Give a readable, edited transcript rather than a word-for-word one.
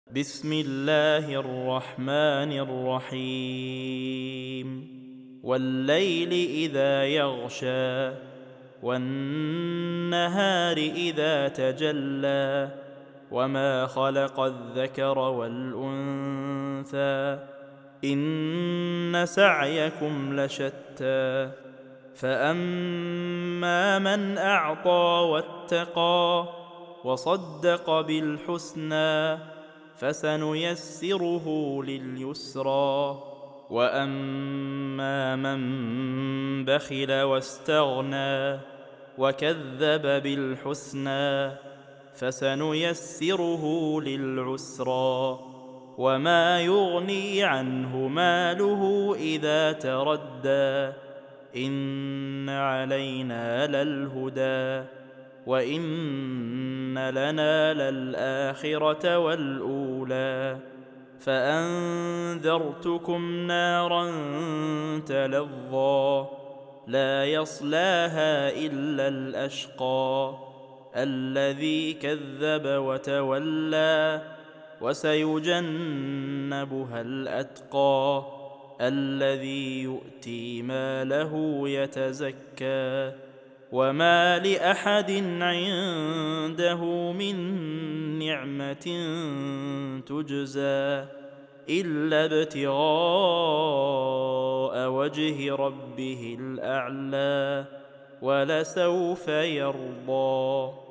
بسم الله الرحمن الرحيم والليل إذا يغشى والنهار إذا تجلى وما خلق الذكر والأنثى إن سعيكم لشتى فأما من أعطى واتقى وصدق بالحسنى فسنيسره لليسرى وأما من بخل واستغنى وكذب بالحسنى فسنيسره للعسرى وما يغني عنه ماله إذا تردى إن علينا للهدى وإن لنا للآخرة والأولى فأنذرتكم نارا تلظى لا يصلاها إلا الأشقى الذي كذب وتولى وسيجنبها الأتقى الذي يؤتي ماله يتزكى وما لأحد عنده من نعمة تجزى إلا ابتغاء وجه ربه الأعلى ولسوف يرضى.